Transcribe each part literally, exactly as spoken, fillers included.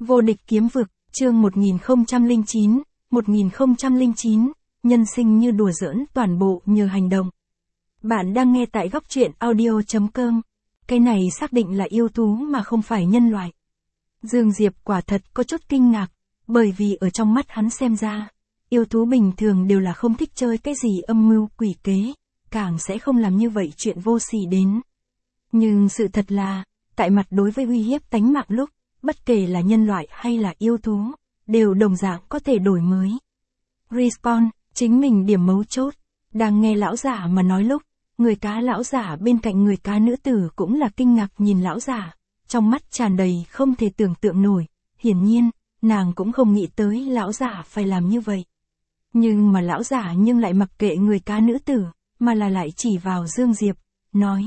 Vô địch kiếm vực, chương một nghìn không trăm lẻ chín, một nghìn không trăm lẻ chín, nhân sinh như đùa giỡn toàn bộ nhờ hành động. Bạn đang nghe tại góc truyện audio chấm com. Cái này xác định là yêu thú mà không phải nhân loại. Dương Diệp quả thật có chút kinh ngạc, bởi vì ở trong mắt hắn xem ra, yêu thú bình thường đều là không thích chơi cái gì âm mưu quỷ kế, càng sẽ không làm như vậy chuyện vô sỉ đến. Nhưng sự thật là, tại mặt đối với uy hiếp tánh mạng lúc, bất kể là nhân loại hay là yêu thú, đều đồng dạng có thể đổi mới. Respawn, chính mình điểm mấu chốt, đang nghe lão giả mà nói lúc, người cá lão giả bên cạnh người cá nữ tử cũng là kinh ngạc nhìn lão giả, trong mắt tràn đầy không thể tưởng tượng nổi, hiển nhiên, nàng cũng không nghĩ tới lão giả phải làm như vậy. Nhưng mà lão giả nhưng lại mặc kệ người cá nữ tử, mà là lại chỉ vào Dương Diệp, nói.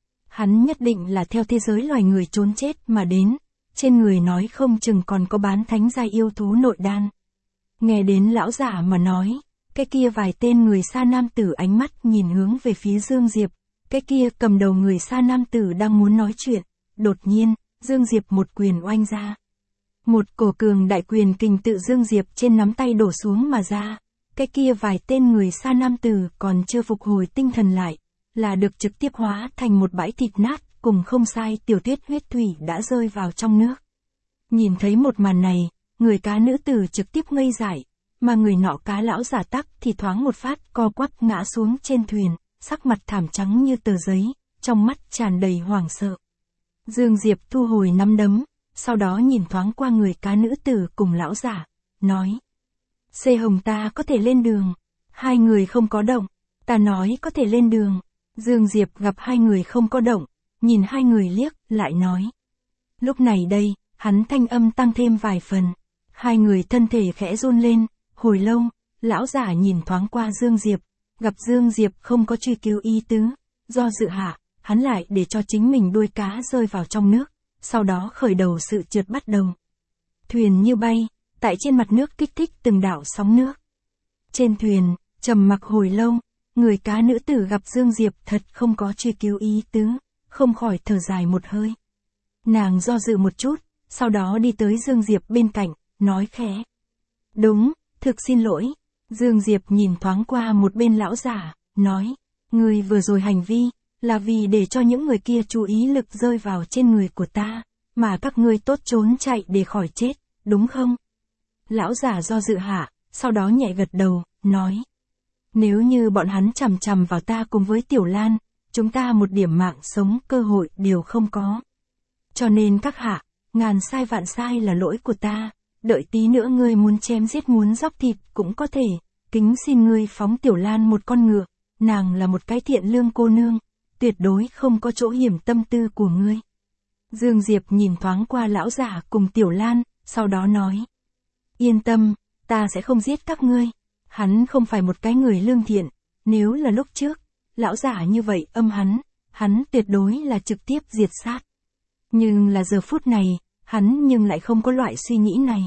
Hắn nhất định là theo thế giới loài người trốn chết mà đến, trên người nói không chừng còn có bán thánh giai yêu thú nội đan. Nghe đến lão giả mà nói, cái kia vài tên người xa nam tử ánh mắt nhìn hướng về phía Dương Diệp, cái kia cầm đầu người xa nam tử đang muốn nói chuyện, đột nhiên, Dương Diệp một quyền oanh ra. Một cổ cường đại quyền kình tự Dương Diệp trên nắm tay đổ xuống mà ra, cái kia vài tên người xa nam tử còn chưa phục hồi tinh thần lại, là được trực tiếp hóa thành một bãi thịt nát, cùng không sai tiểu tuyết huyết thủy đã rơi vào trong nước. Nhìn thấy một màn này, người cá nữ tử trực tiếp ngây dại, mà người nọ cá lão giả tắc thì thoáng một phát co quắp ngã xuống trên thuyền, sắc mặt thảm trắng như tờ giấy, trong mắt tràn đầy hoảng sợ. Dương Diệp thu hồi nắm đấm, sau đó nhìn thoáng qua người cá nữ tử cùng lão giả, nói. Xê Hồng ta có thể lên đường. Hai người không có động, ta nói có thể lên đường. Dương Diệp gặp hai người không có động, nhìn hai người liếc, lại nói. Lúc này đây, hắn thanh âm tăng thêm vài phần. Hai người thân thể khẽ run lên, hồi lâu, lão giả nhìn thoáng qua Dương Diệp, gặp Dương Diệp không có truy cứu ý tứ, do dự hạ, hắn lại để cho chính mình đuôi cá rơi vào trong nước, sau đó khởi đầu sự trượt bắt đầu. Thuyền như bay, tại trên mặt nước kích thích từng đảo sóng nước. Trên thuyền, trầm mặc hồi lâu, người cá nữ tử gặp Dương Diệp thật không có truy cứu ý tứ, không khỏi thở dài một hơi. Nàng do dự một chút, sau đó đi tới Dương Diệp bên cạnh, nói khẽ. Đúng, thực xin lỗi. Dương Diệp nhìn thoáng qua một bên lão giả, nói. Người vừa rồi hành vi, là vì để cho những người kia chú ý lực rơi vào trên người của ta, mà các ngươi tốt trốn chạy để khỏi chết, đúng không? Lão giả do dự hạ, sau đó nhẹ gật đầu, nói. Nếu như bọn hắn chằm chằm vào ta cùng với Tiểu Lan, chúng ta một điểm mạng sống cơ hội đều không có. Cho nên các hạ, ngàn sai vạn sai là lỗi của ta, đợi tí nữa ngươi muốn chém giết muốn dóc thịt cũng có thể, kính xin ngươi phóng Tiểu Lan một con ngựa, nàng là một cái thiện lương cô nương, tuyệt đối không có chỗ hiểm tâm tư của ngươi. Dương Diệp nhìn thoáng qua lão giả cùng Tiểu Lan, sau đó nói. Yên tâm, ta sẽ không giết các ngươi. Hắn không phải một cái người lương thiện, nếu là lúc trước, lão giả như vậy âm hắn, hắn tuyệt đối là trực tiếp diệt sát. Nhưng là giờ phút này, hắn nhưng lại không có loại suy nghĩ này.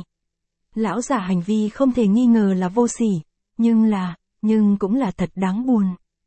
Lão giả hành vi không thể nghi ngờ là vô sỉ, nhưng là, nhưng cũng là thật đáng buồn.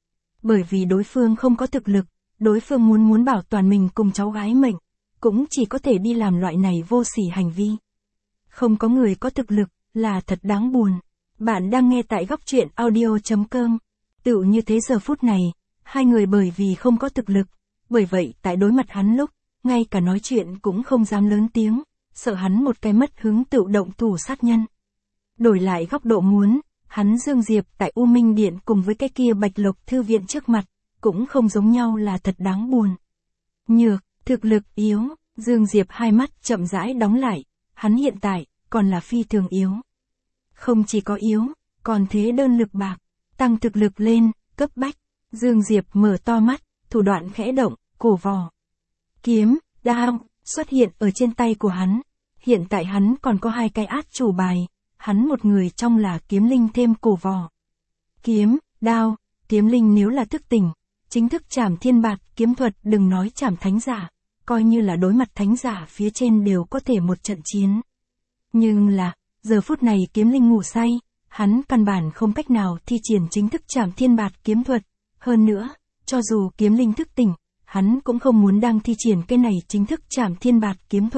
Bởi vì đối phương không có thực lực, đối phương muốn muốn bảo toàn mình cùng cháu gái mệnh, cũng chỉ có thể đi làm loại này vô sỉ hành vi. Không có người có thực lực, là thật đáng buồn. Bạn đang nghe tại góc truyện audio chấm com. Tựu như thế giờ phút này, hai người bởi vì không có thực lực, bởi vậy tại đối mặt hắn lúc, ngay cả nói chuyện cũng không dám lớn tiếng, sợ hắn một cái mất hứng tự động thủ sát nhân. Đổi lại góc độ muốn, hắn Dương Diệp tại U Minh Điện cùng với cái kia Bạch Lộc Thư Viện trước mặt, cũng không giống nhau là thật đáng buồn. Nhược, thực lực yếu, Dương Diệp hai mắt chậm rãi đóng lại, hắn hiện tại, còn là phi thường yếu. Không chỉ có yếu, còn thế đơn lực bạc, tăng thực lực lên, cấp bách. Dương Diệp mở to mắt, thủ đoạn khẽ động, cổ vò. Kiếm, đao, xuất hiện ở trên tay của hắn. Hiện tại hắn còn có hai cái át chủ bài, hắn một người trong là kiếm linh thêm cổ vò. Kiếm, đao, kiếm linh nếu là thức tỉnh, chính thức trảm thiên bạt kiếm thuật đừng nói trảm thánh giả, coi như là đối mặt thánh giả phía trên đều có thể một trận chiến. Nhưng là, giờ phút này kiếm linh ngủ say, hắn căn bản không cách nào thi triển chính thức trảm thiên bạt kiếm thuật. Hơn nữa, cho dù kiếm linh thức tỉnh, hắn cũng không muốn đang thi triển cái này chính thức trảm thiên bạt kiếm thuật,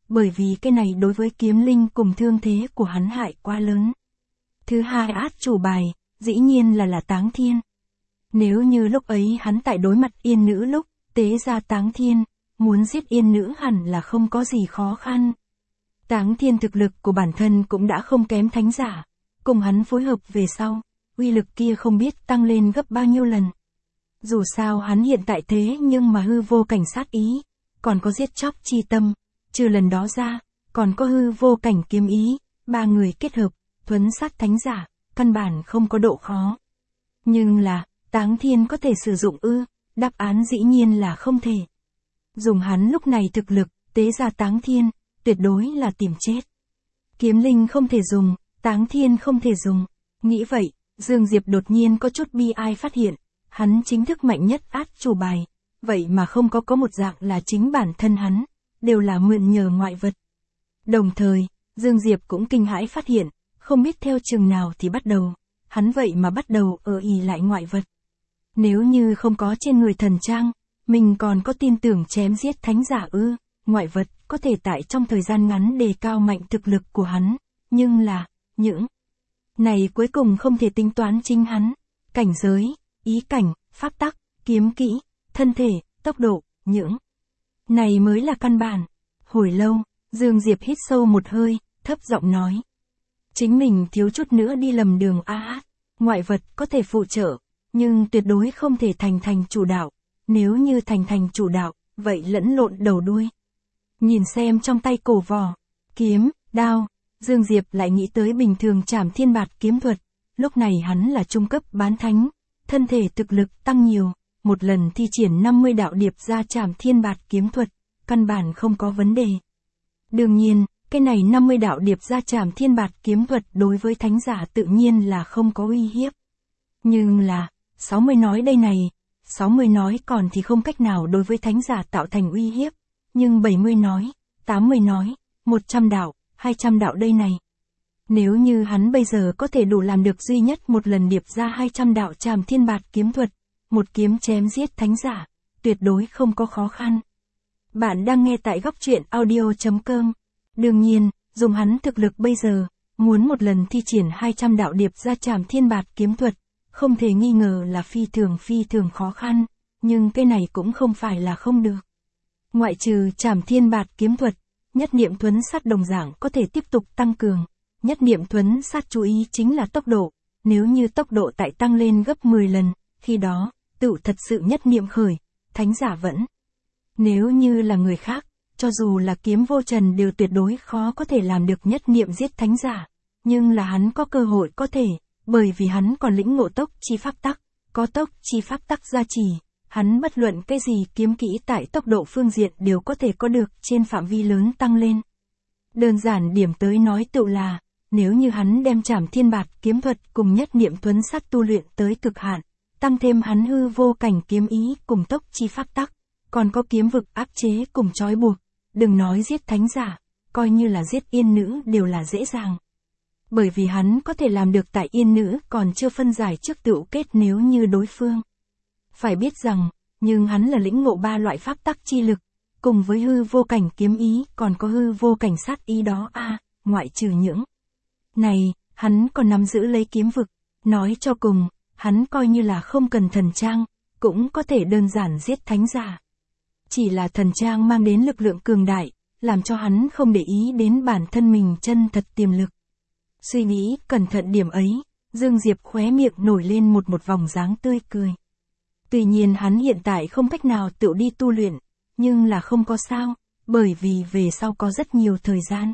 bởi vì cái này đối với kiếm linh cùng thương thế của hắn hại quá lớn. Thứ hai át chủ bài, dĩ nhiên là là Táng Thiên. Nếu như lúc ấy hắn tại đối mặt Yên Nữ lúc, tế ra Táng Thiên, muốn giết Yên Nữ hẳn là không có gì khó khăn. Táng Thiên thực lực của bản thân cũng đã không kém thánh giả, cùng hắn phối hợp về sau, uy lực kia không biết tăng lên gấp bao nhiêu lần. Dù sao hắn hiện tại thế nhưng mà hư vô cảnh sát ý, còn có giết chóc chi tâm, trừ lần đó ra, còn có hư vô cảnh kiếm ý, ba người kết hợp, thuấn sát thánh giả, căn bản không có độ khó. Nhưng là, Táng Thiên có thể sử dụng ư, đáp án dĩ nhiên là không thể. Dùng hắn lúc này thực lực, tế ra Táng Thiên, tuyệt đối là tìm chết. Kiếm linh không thể dùng, Táng Thiên không thể dùng. Nghĩ vậy, Dương Diệp đột nhiên có chút bi ai phát hiện, hắn chính thức mạnh nhất át chủ bài, vậy mà không có có một dạng là chính bản thân hắn, đều là mượn nhờ ngoại vật. Đồng thời, Dương Diệp cũng kinh hãi phát hiện, không biết theo chừng nào thì bắt đầu, hắn vậy mà bắt đầu ở ì lại ngoại vật. Nếu như không có trên người thần trang, mình còn có tin tưởng chém giết thánh giả ư, ngoại vật có thể tại trong thời gian ngắn đề cao mạnh thực lực của hắn, nhưng là, những này cuối cùng không thể tính toán chính hắn, cảnh giới, ý cảnh, pháp tắc, kiếm kỹ, thân thể, tốc độ, những này mới là căn bản. Hồi lâu, Dương Diệp hít sâu một hơi, thấp giọng nói. Chính mình thiếu chút nữa đi lầm đường a, ngoại vật có thể phụ trợ, nhưng tuyệt đối không thể thành thành chủ đạo, nếu như thành thành chủ đạo, vậy lẫn lộn đầu đuôi. Nhìn xem trong tay cổ vỏ, kiếm, đao, Dương Diệp lại nghĩ tới bình thường Trảm Thiên Bạt kiếm thuật, lúc này hắn là trung cấp bán thánh, thân thể thực lực tăng nhiều, một lần thi triển năm mươi đạo điệp ra Trảm Thiên Bạt kiếm thuật, căn bản không có vấn đề. Đương nhiên, cái này năm mươi đạo điệp ra Trảm Thiên Bạt kiếm thuật đối với thánh giả tự nhiên là không có uy hiếp. Nhưng là, sáu mươi nói đây này, sáu mươi nói còn thì không cách nào đối với thánh giả tạo thành uy hiếp, nhưng bảy mươi nói, tám mươi nói, một trăm đạo, hai trăm đạo đây này. Nếu như hắn bây giờ có thể đủ làm được duy nhất một lần điệp ra hai trăm đạo Trảm Thiên Bạt kiếm thuật, một kiếm chém giết thánh giả, tuyệt đối không có khó khăn. Bạn đang nghe tại góc truyện audio chấm com. Đương nhiên, dùng hắn thực lực bây giờ, muốn một lần thi triển hai trăm đạo điệp ra Trảm Thiên Bạt kiếm thuật, không thể nghi ngờ là phi thường phi thường khó khăn, nhưng cái này cũng không phải là không được. Ngoại trừ Trảm Thiên Bạt kiếm thuật, nhất niệm thuấn sát đồng dạng có thể tiếp tục tăng cường. Nhất niệm thuấn sát chú ý chính là tốc độ, nếu như tốc độ tại tăng lên gấp mười lần, khi đó, tự thật sự nhất niệm khởi, thánh giả vẫn. Nếu như là người khác, cho dù là Kiếm Vô Trần đều tuyệt đối khó có thể làm được nhất niệm giết thánh giả, nhưng là hắn có cơ hội có thể, bởi vì hắn còn lĩnh ngộ tốc chi pháp tắc, có tốc chi pháp tắc gia trì, hắn bất luận cái gì kiếm kỹ tại tốc độ phương diện đều có thể có được trên phạm vi lớn tăng lên. Đơn giản điểm tới nói tự là, nếu như hắn đem Trảm Thiên Bạt kiếm thuật cùng nhất niệm thuấn sát tu luyện tới cực hạn, tăng thêm hắn hư vô cảnh kiếm ý cùng tốc chi pháp tắc, còn có kiếm vực áp chế cùng trói buộc, đừng nói giết thánh giả, coi như là giết yên nữ đều là dễ dàng. Bởi vì hắn có thể làm được tại yên nữ còn chưa phân giải trước tựu kết nếu như đối phương. Phải biết rằng, nhưng hắn là lĩnh ngộ ba loại pháp tắc chi lực, cùng với hư vô cảnh kiếm ý còn có hư vô cảnh sát ý đó a à, ngoại trừ những này, hắn còn nắm giữ lấy kiếm vực, nói cho cùng, hắn coi như là không cần thần trang, cũng có thể đơn giản giết thánh giả. Chỉ là thần trang mang đến lực lượng cường đại, làm cho hắn không để ý đến bản thân mình chân thật tiềm lực. Suy nghĩ cẩn thận điểm ấy, Dương Diệp khóe miệng nổi lên một một vòng dáng tươi cười. Tuy nhiên hắn hiện tại không cách nào tự đi tu luyện, nhưng là không có sao, bởi vì về sau có rất nhiều thời gian.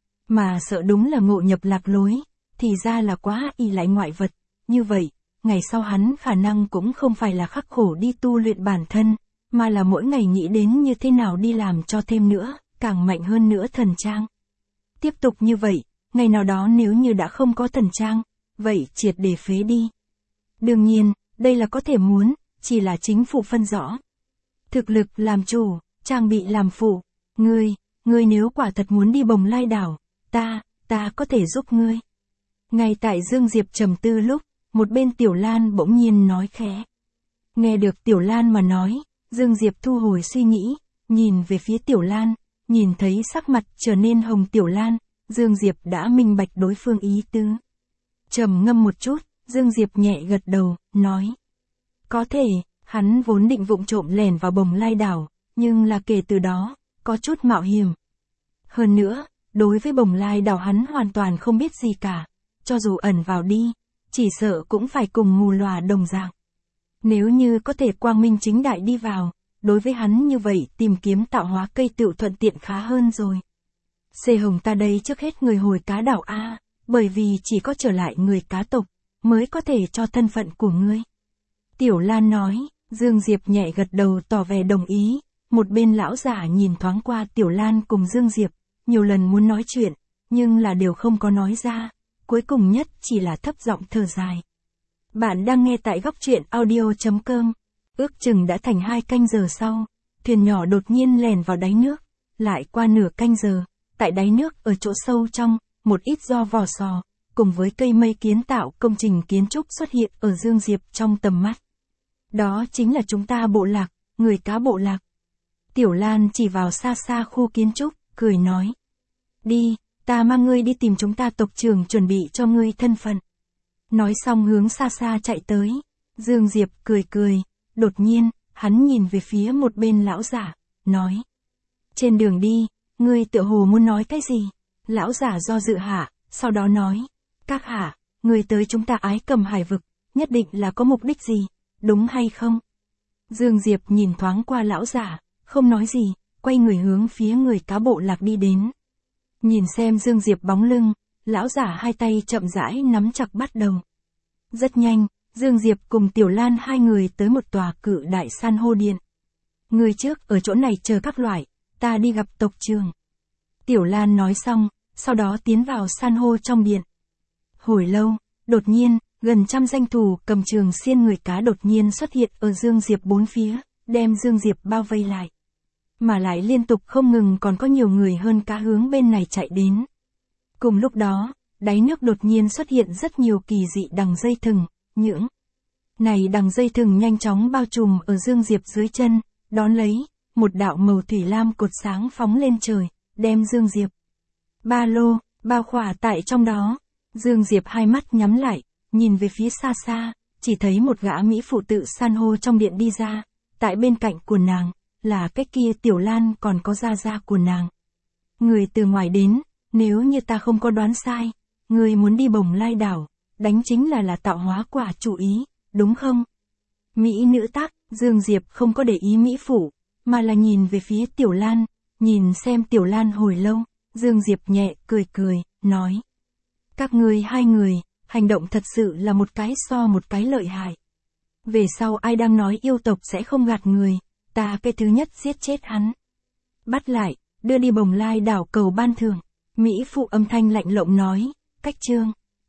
Mà sợ đúng là ngộ nhập lạc lối, thì ra là quá ỷ lại ngoại vật, như vậy, ngày sau hắn khả năng cũng không phải là khắc khổ đi tu luyện bản thân, mà là mỗi ngày nghĩ đến như thế nào đi làm cho thêm nữa, càng mạnh hơn nữa thần trang. Tiếp tục như vậy, ngày nào đó nếu như đã không có thần trang, vậy triệt để phế đi. Đương nhiên, đây là có thể muốn, chỉ là chính phủ phân rõ. Thực lực làm chủ, trang bị làm phụ, ngươi, ngươi nếu quả thật muốn đi Bồng Lai đảo, ta, ta có thể giúp ngươi. Ngay tại Dương Diệp trầm tư lúc, một bên Tiểu Lan bỗng nhiên nói khẽ. Nghe được Tiểu Lan mà nói, Dương Diệp thu hồi suy nghĩ, nhìn về phía Tiểu Lan, Nhìn thấy sắc mặt trở nên hồng Tiểu Lan, Dương Diệp đã minh bạch đối phương ý tứ. Trầm ngâm một chút, Dương Diệp nhẹ gật đầu, nói. Có thể, hắn vốn định vụng trộm lẻn vào Bồng Lai đảo, nhưng là kể từ đó, có chút mạo hiểm. Hơn nữa, đối với Bồng Lai đảo hắn hoàn toàn không biết gì cả, cho dù ẩn vào đi, chỉ sợ cũng phải cùng mù lòa đồng dạng. Nếu như có thể quang minh chính đại đi vào, đối với hắn như vậy tìm kiếm tạo hóa cây tựu thuận tiện khá hơn rồi. Xê Hồng ta đây trước hết người hồi cá đảo A, bởi vì chỉ có trở lại người cá tộc, mới có thể cho thân phận của ngươi. Tiểu Lan nói, Dương Diệp nhẹ gật đầu tỏ vẻ đồng ý, một bên lão giả nhìn thoáng qua Tiểu Lan cùng Dương Diệp, nhiều lần muốn nói chuyện, nhưng là đều không có nói ra, cuối cùng nhất chỉ là thấp giọng thở dài. Bạn đang nghe tại góc truyện audio chấm com. Ước chừng đã thành hai canh giờ sau, thuyền nhỏ đột nhiên lèn vào đáy nước, lại qua nửa canh giờ, tại đáy nước ở chỗ sâu trong, một ít do vỏ sò, cùng với cây mây kiến tạo công trình kiến trúc xuất hiện ở Dương Diệp trong tầm mắt. Đó chính là chúng ta bộ lạc, người cá bộ lạc. Tiểu Lan chỉ vào xa xa khu kiến trúc, cười nói. Đi, ta mang ngươi đi tìm chúng ta tộc trưởng chuẩn bị cho ngươi thân phận. Nói xong hướng xa xa chạy tới, Dương Diệp cười cười, đột nhiên, hắn nhìn về phía một bên lão giả, nói. Trên đường đi, ngươi tựa hồ muốn nói cái gì? Lão giả do dự hạ, sau đó nói. Các hạ, ngươi tới chúng ta Ái Cầm Hải vực, nhất định là có mục đích gì, đúng hay không? Dương Diệp nhìn thoáng qua lão giả, không nói gì, quay người hướng phía người cá bộ lạc đi đến. Nhìn xem Dương Diệp bóng lưng, lão giả hai tay chậm rãi nắm chặt bắt đầu. Rất nhanh, Dương Diệp cùng Tiểu Lan hai người tới một tòa cự đại san hô điện. Người trước ở chỗ này chờ các loại, ta đi gặp tộc trưởng. Tiểu Lan nói xong, sau đó tiến vào san hô trong điện. Hồi lâu, đột nhiên, gần trăm danh thủ cầm trường xiên người cá đột nhiên xuất hiện ở Dương Diệp bốn phía, đem Dương Diệp bao vây lại. Mà lại liên tục không ngừng còn có nhiều người hơn cá hướng bên này chạy đến. Cùng lúc đó, đáy nước đột nhiên xuất hiện rất nhiều kỳ dị đằng dây thừng, những này đằng dây thừng nhanh chóng bao trùm ở Dương Diệp dưới chân, đón lấy, một đạo màu thủy lam cột sáng phóng lên trời, đem Dương Diệp ba lô, bao khỏa tại trong đó. Dương Diệp hai mắt nhắm lại, nhìn về phía xa xa, chỉ thấy một gã mỹ phụ tự san hô trong điện đi ra, tại bên cạnh của nàng, là cái kia Tiểu Lan còn có gia gia của nàng. Người từ ngoài đến, nếu như ta không có đoán sai, người muốn đi Bồng Lai đảo, đánh chính là là tạo hóa quả chủ ý, đúng không? Mỹ nữ tác, Dương Diệp không có để ý mỹ phụ, mà là nhìn về phía Tiểu Lan, nhìn xem Tiểu Lan hồi lâu, Dương Diệp nhẹ cười cười, nói. Các ngươi hai người, hành động thật sự là một cái so một cái lợi hại. Về sau ai đang nói yêu tộc sẽ không gạt người, ta cái thứ nhất giết chết hắn. Bắt lại, đưa đi Bồng Lai đảo cầu ban thưởng. Mỹ phụ âm thanh lạnh lộng nói, cách chương.